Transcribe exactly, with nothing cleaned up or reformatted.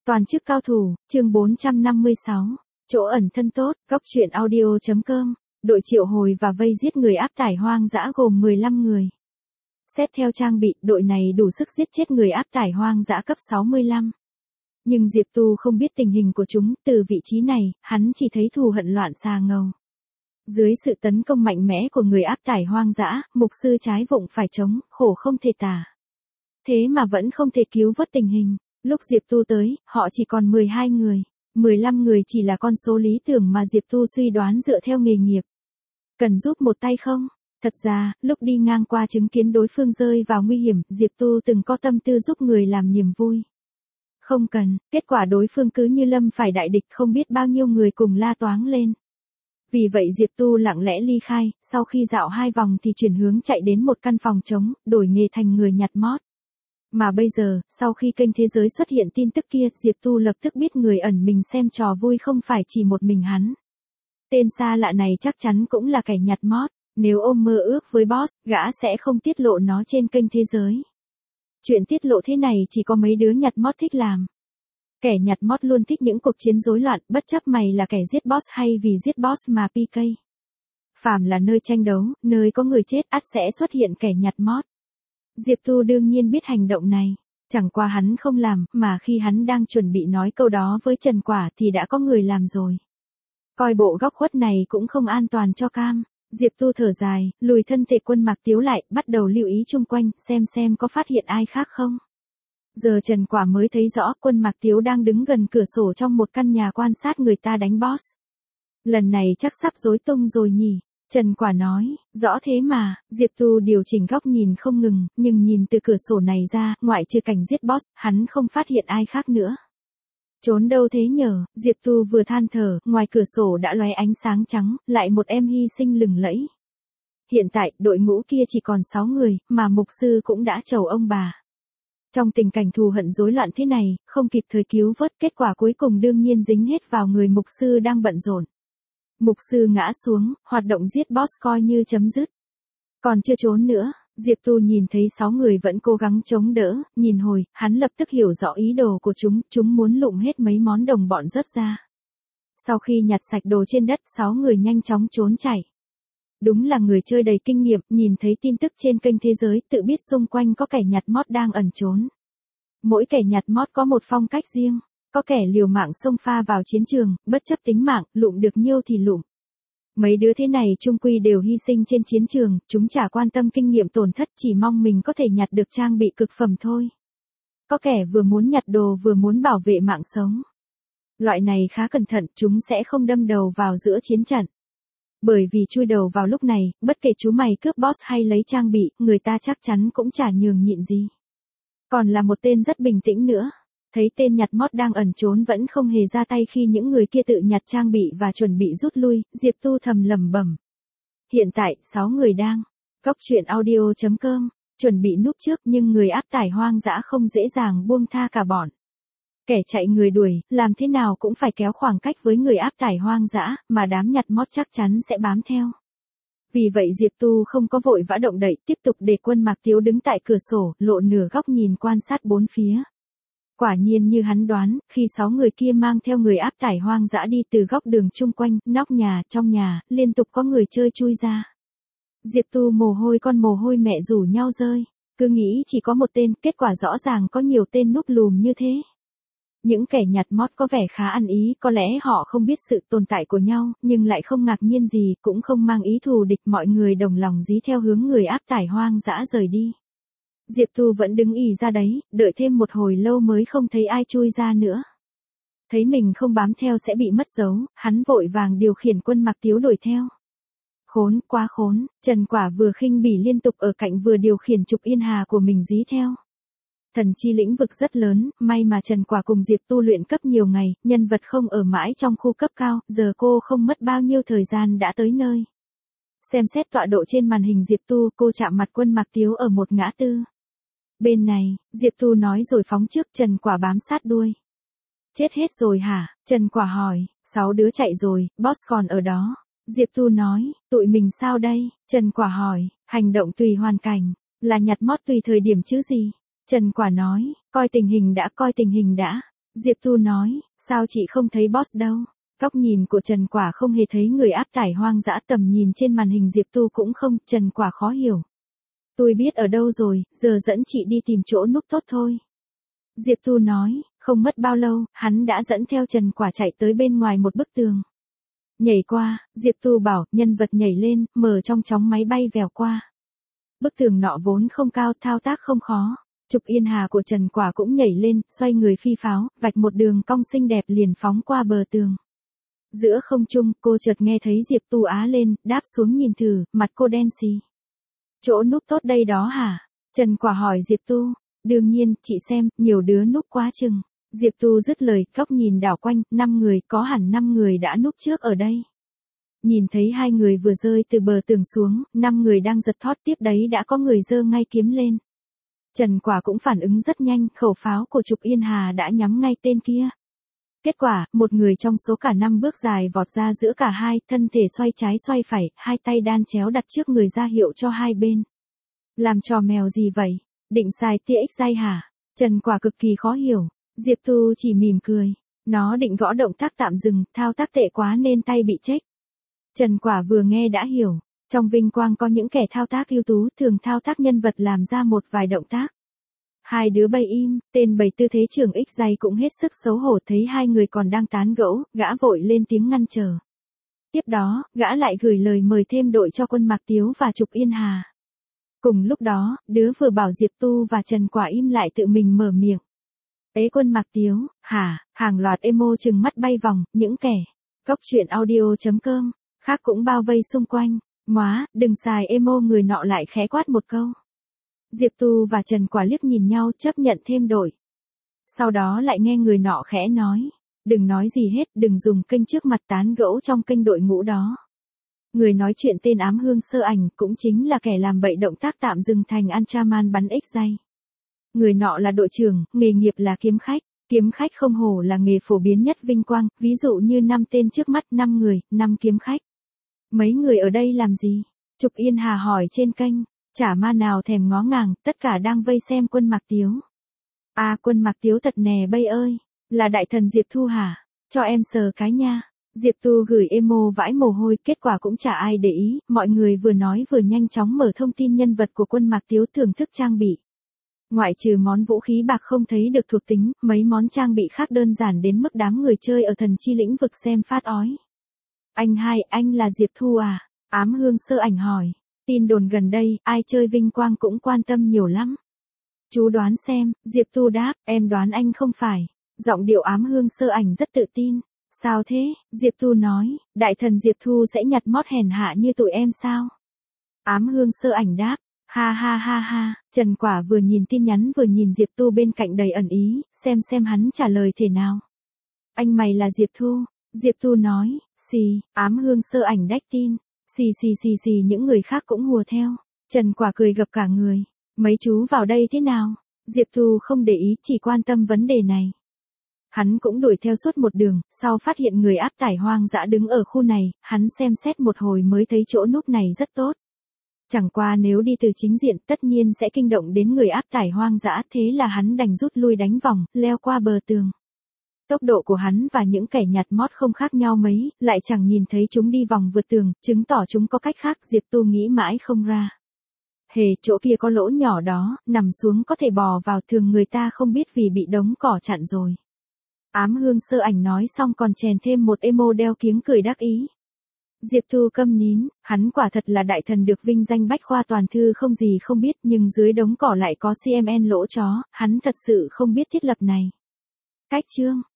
Toàn chức cao thủ, chương bốn trăm năm mươi sáu. Chỗ ẩn thân tốt, góc truyện audio.com. Đội triệu hồi và vây giết người áp tải hoang dã gồm mười lăm người. Xét theo trang bị, đội này đủ sức giết chết người áp tải hoang dã cấp sáu mươi lăm. Nhưng Diệp Tu không biết tình hình của chúng, từ vị trí này, hắn chỉ thấy thù hận loạn xà ngầu. Dưới sự tấn công mạnh mẽ của người áp tải hoang dã, mục sư trái vụng phải chống, khổ không thể tả. Thế mà vẫn không thể cứu vớt tình hình. Lúc Diệp Tu tới, họ chỉ còn mười hai người. mười lăm người chỉ là con số lý tưởng mà Diệp Tu suy đoán dựa theo nghề nghiệp. Cần giúp một tay không? Thật ra, lúc đi ngang qua chứng kiến đối phương rơi vào nguy hiểm, Diệp Tu từng có tâm tư giúp người làm niềm vui. Không cần, kết quả đối phương cứ như lâm phải đại địch, không biết bao nhiêu người cùng la toáng lên. Vì vậy Diệp Tu lặng lẽ ly khai, sau khi dạo hai vòng thì chuyển hướng chạy đến một căn phòng trống, đổi nghề thành người nhặt mót. Mà bây giờ, sau khi kênh thế giới xuất hiện tin tức kia, Diệp Tu lập tức biết người ẩn mình xem trò vui không phải chỉ một mình hắn. Tên xa lạ này chắc chắn cũng là kẻ nhặt mót, nếu ôm mơ ước với boss, gã sẽ không tiết lộ nó trên kênh thế giới. Chuyện tiết lộ thế này chỉ có mấy đứa nhặt mót thích làm. Kẻ nhặt mót luôn thích những cuộc chiến rối loạn, bất chấp mày là kẻ giết boss hay vì giết boss mà pê ca. Phàm là nơi tranh đấu, nơi có người chết ắt sẽ xuất hiện kẻ nhặt mót. Diệp Tu đương nhiên biết hành động này, chẳng qua hắn không làm, mà khi hắn đang chuẩn bị nói câu đó với Trần Quả thì đã có người làm rồi. Coi bộ góc khuất này cũng không an toàn cho cam, Diệp Tu thở dài, lùi thân thể Quân Mạc Tiếu lại, bắt đầu lưu ý chung quanh, xem xem có phát hiện ai khác không. Giờ Trần Quả mới thấy rõ Quân Mạc Tiếu đang đứng gần cửa sổ trong một căn nhà quan sát người ta đánh boss. Lần này chắc sắp rối tung rồi nhỉ. Trần Quả nói, rõ thế mà, Diệp Tu điều chỉnh góc nhìn không ngừng, nhưng nhìn từ cửa sổ này ra, ngoại trừ cảnh giết boss, hắn không phát hiện ai khác nữa. Trốn đâu thế nhở, Diệp Tu vừa than thở, ngoài cửa sổ đã lóe ánh sáng trắng, lại một em hy sinh lừng lẫy. Hiện tại, đội ngũ kia chỉ còn sáu người, mà mục sư cũng đã trầu ông bà. Trong tình cảnh thù hận rối loạn thế này, không kịp thời cứu vớt, kết quả cuối cùng đương nhiên dính hết vào người mục sư đang bận rộn. Mục sư ngã xuống, hoạt động giết boss coi như chấm dứt. Còn chưa trốn nữa, Diệp Tu nhìn thấy sáu người vẫn cố gắng chống đỡ, nhìn hồi, hắn lập tức hiểu rõ ý đồ của chúng, chúng muốn lụm hết mấy món đồng bọn rớt ra. Sau khi nhặt sạch đồ trên đất, sáu người nhanh chóng trốn chạy. Đúng là người chơi đầy kinh nghiệm, nhìn thấy tin tức trên kênh thế giới, tự biết xung quanh có kẻ nhặt mót đang ẩn trốn. Mỗi kẻ nhặt mót có một phong cách riêng. Có kẻ liều mạng xông pha vào chiến trường, bất chấp tính mạng, lụm được nhiêu thì lụm. Mấy đứa thế này chung quy đều hy sinh trên chiến trường, chúng chả quan tâm kinh nghiệm tổn thất, chỉ mong mình có thể nhặt được trang bị cực phẩm thôi. Có kẻ vừa muốn nhặt đồ vừa muốn bảo vệ mạng sống. Loại này khá cẩn thận, chúng sẽ không đâm đầu vào giữa chiến trận. Bởi vì chui đầu vào lúc này, bất kể chú mày cướp boss hay lấy trang bị, người ta chắc chắn cũng chả nhường nhịn gì. Còn là một tên rất bình tĩnh nữa. Thấy tên nhặt mót đang ẩn trốn vẫn không hề ra tay khi những người kia tự nhặt trang bị và chuẩn bị rút lui, Diệp Tu thầm lẩm bẩm. Hiện tại, sáu người đang, góc truyện audio.com, chuẩn bị núp trước nhưng người áp tải hoang dã không dễ dàng buông tha cả bọn. Kẻ chạy người đuổi, làm thế nào cũng phải kéo khoảng cách với người áp tải hoang dã, mà đám nhặt mót chắc chắn sẽ bám theo. Vì vậy Diệp Tu không có vội vã động đậy, tiếp tục để Quân Mạc Tiếu đứng tại cửa sổ, lộ nửa góc nhìn quan sát bốn phía. Quả nhiên như hắn đoán, khi sáu người kia mang theo người áp tải hoang dã đi từ góc đường chung quanh, nóc nhà, trong nhà, liên tục có người chơi chui ra. Diệp Tu mồ hôi con mồ hôi mẹ rủ nhau rơi, cứ nghĩ chỉ có một tên, kết quả rõ ràng có nhiều tên núp lùm như thế. Những kẻ nhặt mót có vẻ khá ăn ý, có lẽ họ không biết sự tồn tại của nhau, nhưng lại không ngạc nhiên gì, cũng không mang ý thù địch, mọi người đồng lòng dí theo hướng người áp tải hoang dã rời đi. Diệp Tu vẫn đứng ì ra đấy, đợi thêm một hồi lâu mới không thấy ai chui ra nữa. Thấy mình không bám theo sẽ bị mất dấu, hắn vội vàng điều khiển Quân Mạc Tiếu đuổi theo. Khốn, quá khốn, Trần Quả vừa khinh bỉ liên tục ở cạnh vừa điều khiển trục yên hà của mình dí theo. Thần chi lĩnh vực rất lớn, may mà Trần Quả cùng Diệp Tu luyện cấp nhiều ngày, nhân vật không ở mãi trong khu cấp cao, giờ cô không mất bao nhiêu thời gian đã tới nơi. Xem xét tọa độ trên màn hình Diệp Tu, cô chạm mặt Quân Mạc Tiếu ở một ngã tư. Bên này, Diệp Tu nói rồi phóng trước, Trần Quả bám sát đuôi. Chết hết rồi hả? Trần Quả hỏi, sáu đứa chạy rồi, boss còn ở đó. Diệp Tu nói, tụi mình sao đây? Trần Quả hỏi, hành động tùy hoàn cảnh, là nhặt mót tùy thời điểm chứ gì? Trần Quả nói, coi tình hình đã, coi tình hình đã. Diệp Tu nói, sao chị không thấy boss đâu? Góc nhìn của Trần Quả không hề thấy người áp tải hoang dã, tầm nhìn trên màn hình Diệp Tu cũng không, Trần Quả khó hiểu. Tôi biết ở đâu rồi, giờ dẫn chị đi tìm chỗ núp tốt thôi. Diệp Tu nói, không mất bao lâu, hắn đã dẫn theo Trần Quả chạy tới bên ngoài một bức tường. Nhảy qua, Diệp Tu bảo, nhân vật nhảy lên, mở trong chóng máy bay vèo qua. Bức tường nọ vốn không cao, thao tác không khó. Trục Yên Hà của Trần Quả cũng nhảy lên, xoay người phi pháo, vạch một đường cong xinh đẹp liền phóng qua bờ tường. Giữa không trung, cô chợt nghe thấy Diệp Tu á lên, đáp xuống nhìn thử, mặt cô đen xì. Chỗ núp tốt đây đó hả? Trần Quả hỏi Diệp Tu. Đương nhiên, chị xem, nhiều đứa núp quá chừng. Diệp Tu dứt lời, góc nhìn đảo quanh, năm người, có hẳn năm người đã núp trước ở đây. Nhìn thấy hai người vừa rơi từ bờ tường xuống, năm người đang giật thót, tiếp đấy đã có người giơ ngay kiếm lên. Trần Quả cũng phản ứng rất nhanh, khẩu pháo của Trục Yên Hà đã nhắm ngay tên kia. Kết quả, một người trong số cả năm bước dài vọt ra giữa cả hai, thân thể xoay trái xoay phải, hai tay đan chéo đặt trước người ra hiệu cho hai bên. Làm trò mèo gì vậy? Định xài tia ích dây hả? Trần Quả cực kỳ khó hiểu. Diệp Tu chỉ mỉm cười. Nó định gõ động tác tạm dừng, thao tác tệ quá nên tay bị chết. Trần Quả vừa nghe đã hiểu. Trong vinh quang có những kẻ thao tác ưu tú thường thao tác nhân vật làm ra một vài động tác. Hai đứa bay im, tên bày tư thế trưởng ích dây cũng hết sức xấu hổ, thấy hai người còn đang tán gẫu, gã vội lên tiếng ngăn trở. Tiếp đó, gã lại gửi lời mời thêm đội cho Quân Mạc Tiếu và Trục Yên Hà. Cùng lúc đó, đứa vừa bảo Diệp Tu và Trần Quả im lại tự mình mở miệng. Ế Quân Mạc Tiếu, hả? Hàng loạt emo trừng mắt bay vòng, những kẻ. Góc truyện audio chấm com, khác cũng bao vây xung quanh. Móa, đừng xài emo, người nọ lại khẽ quát một câu. Diệp Tu và Trần Quả liếc nhìn nhau, chấp nhận thêm đội. Sau đó lại nghe người nọ khẽ nói. Đừng nói gì hết, đừng dùng kênh trước mặt tán gẫu trong kênh đội ngũ đó. Người nói chuyện tên Ám Hương Sơ Ảnh, cũng chính là kẻ làm bậy động tác tạm dừng thành Antraman bắn ích dây. Người nọ là đội trưởng, nghề nghiệp là kiếm khách. Kiếm khách không hổ là nghề phổ biến nhất vinh quang, ví dụ như năm tên trước mắt, năm người, năm kiếm khách. Mấy người ở đây làm gì? Trục Yên Hà hỏi trên kênh. Chả ma nào thèm ngó ngàng, tất cả đang vây xem Quân Mạc Tiếu. À, Quân Mạc Tiếu thật nè bây ơi, là đại thần Diệp Thu hả? Cho em sờ cái nha. Diệp Tu gửi emo vãi mồ hôi, kết quả cũng chả ai để ý, mọi người vừa nói vừa nhanh chóng mở thông tin nhân vật của Quân Mạc Tiếu, thưởng thức trang bị. Ngoại trừ món vũ khí bạc không thấy được thuộc tính, mấy món trang bị khác đơn giản đến mức đám người chơi ở thần chi lĩnh vực xem phát ói. Anh hai, anh là Diệp Thu à? Ám Hương Sơ Ảnh hỏi. Tin đồn gần đây, ai chơi vinh quang cũng quan tâm nhiều lắm. Chú đoán xem, Diệp Tu đáp, em đoán anh không phải. Giọng điệu Ám Hương Sơ Ảnh rất tự tin. Sao thế? Diệp Tu nói, đại thần Diệp Thu sẽ nhặt mót hèn hạ như tụi em sao? Ám Hương Sơ Ảnh đáp, ha ha ha ha. Trần Quả vừa nhìn tin nhắn vừa nhìn Diệp Tu bên cạnh đầy ẩn ý, xem xem hắn trả lời thế nào. Anh mày là Diệp Thu. Diệp Tu nói, xì. Ám Hương Sơ Ảnh đách tin. Xì xì xì xì, những người khác cũng hùa theo. Trần Quả cười gập cả người. Mấy chú vào đây thế nào? Diệp Tu không để ý, chỉ quan tâm vấn đề này. Hắn cũng đuổi theo suốt một đường, sau phát hiện người áp tải hoang dã đứng ở khu này, hắn xem xét một hồi mới thấy chỗ núp này rất tốt. Chẳng qua nếu đi từ chính diện tất nhiên sẽ kinh động đến người áp tải hoang dã, thế là hắn đành rút lui đánh vòng, leo qua bờ tường. Tốc độ của hắn và những kẻ nhặt mót không khác nhau mấy, lại chẳng nhìn thấy chúng đi vòng vượt tường, chứng tỏ chúng có cách khác. Diệp Tu nghĩ mãi không ra. Hề, chỗ kia có lỗ nhỏ đó, nằm xuống có thể bò vào, thường người ta không biết vì bị đống cỏ chặn rồi. Ám Hương Sơ Ảnh nói xong còn chèn thêm một emo đeo kiếng cười đắc ý. Diệp Tu câm nín, hắn quả thật là đại thần được vinh danh bách khoa toàn thư không gì không biết, nhưng dưới đống cỏ lại có xê em en lỗ chó, hắn thật sự không biết thiết lập này. Cách chương